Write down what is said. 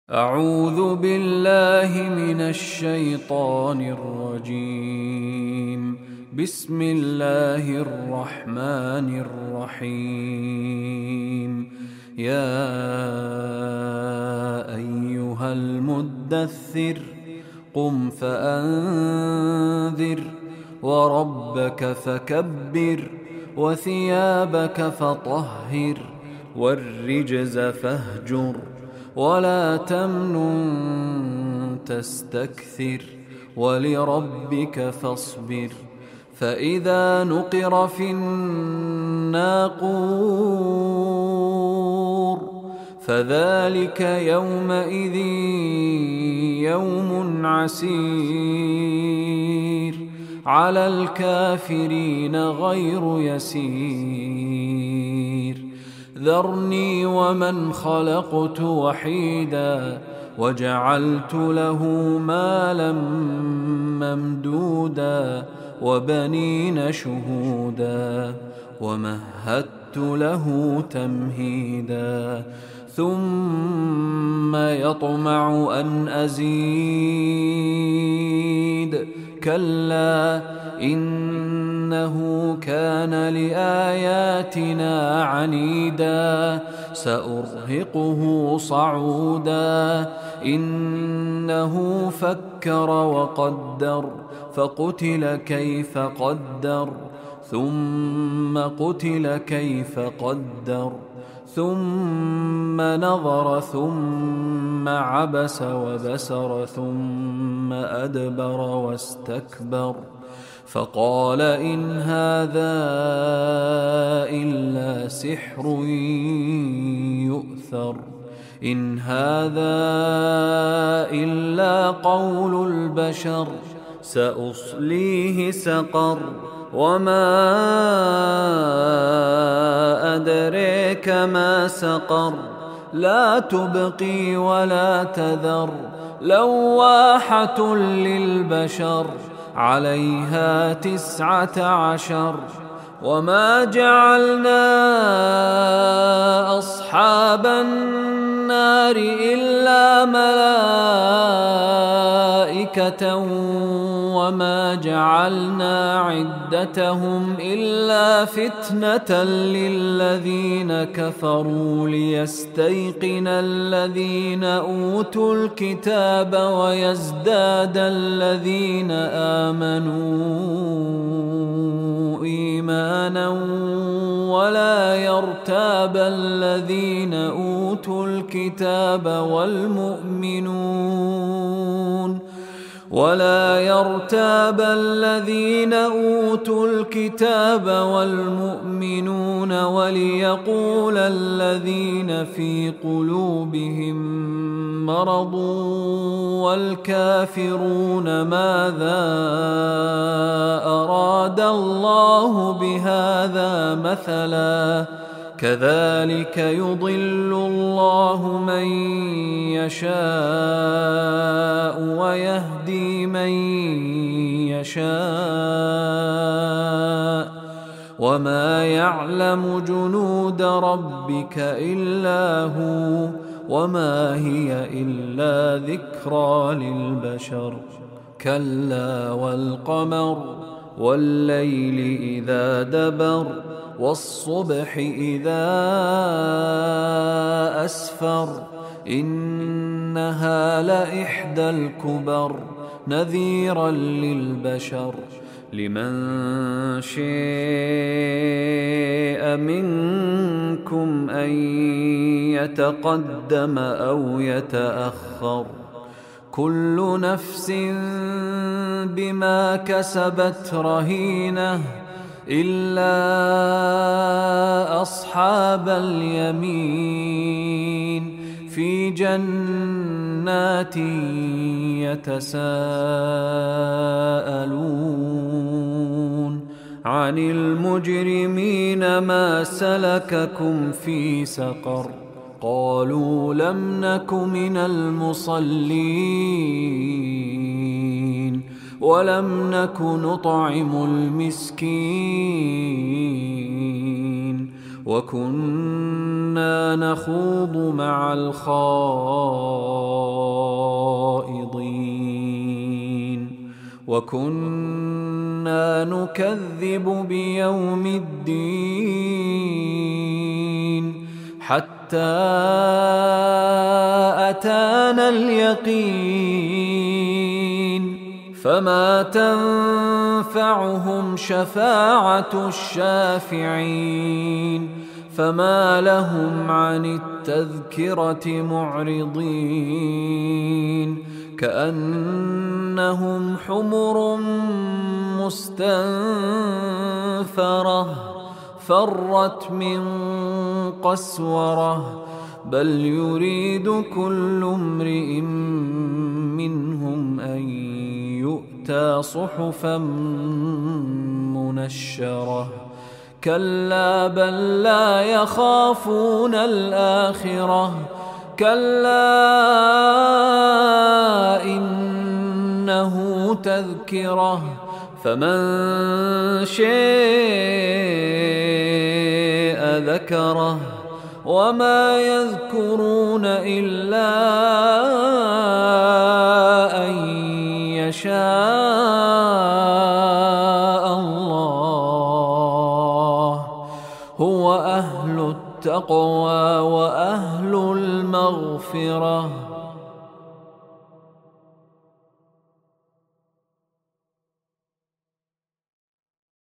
أعوذ بالله من الشيطان الرجيم. بسم الله الرحمن الرحيم. يا أيها المدثر قم فأنذر وربك فكبر وثيابك فطهر والرجز فاهجر ولا تمنن تستكثر ولربك فاصبر. فإذا نقر في الناقور فذلك يومئذ يوم عسير على الكافرين غير يسير. ذرني ومن خلقت وحيدا وجعلت له مالا ممدودا وبنين شهودا ومهدت له تمهيدا ثم يطمع أن أزيد كلا إنه كان لآياتنا عنيدا سأرهقه صعودا. إنه فكر وقدر فقتل كيف قدر ثم قتل كيف قدر ثم نظر ثم عبس وبسر ثم أدبر واستكبر فقال إن هذا إلا سحر يؤثر إن هذا إلا قول البشر سأصليه سقر وما أدريك ما سقر لا تبقي ولا تذر لواحة للبشر عليها 19. وما جعلنا أصحاب النار إلا ملائكة وما جعلنا عدتهم إلا فتنة للذين كفروا ليستيقن الذين أوتوا الكتاب ويزداد الذين آمنوا إيمانا ولا يرتاب الذين أوتوا الكتاب والمؤمنون وليقول الذين في قلوبهم مرض والكافرون ماذا أراد الله بهذا مثلا كذلك يضل الله من يشاء ويهدي من يشاء وما يعلم جنود ربك إلا هو وما هي إلا ذكرى للبشر. كلا والقمر والليل إذا دبر والصبح إذا أسفر إنها لإحدى الكبر نذيرا للبشر لمن شاء منكم أن يتقدم أو يتأخر كل نفس بما كسبت رهينة إلا أصحاب اليمين في جنات يتساءلون عن المجرمين ما سلككم في سقر قالوا لم نك من المصلين ولم نك نطعم المسكين وكنا نخوض مع الخائضين وكنا نكذب بيوم الدين حتى أتانا اليقين فما تنفعهم شفاعة الشافعين فما لهم عن التذكرة معرضين كأنهم حمر مستنفرة فرت من قسورة بل يريد كل امرئ منهم أن يؤتى صحفا منشرة كلا بل لا يخافون الآخرة كلا إنه تذكرة فمن شاء ذكره وما يذكرون إلا أن يشاء الله هو أهل التقوى وأهل المغفرة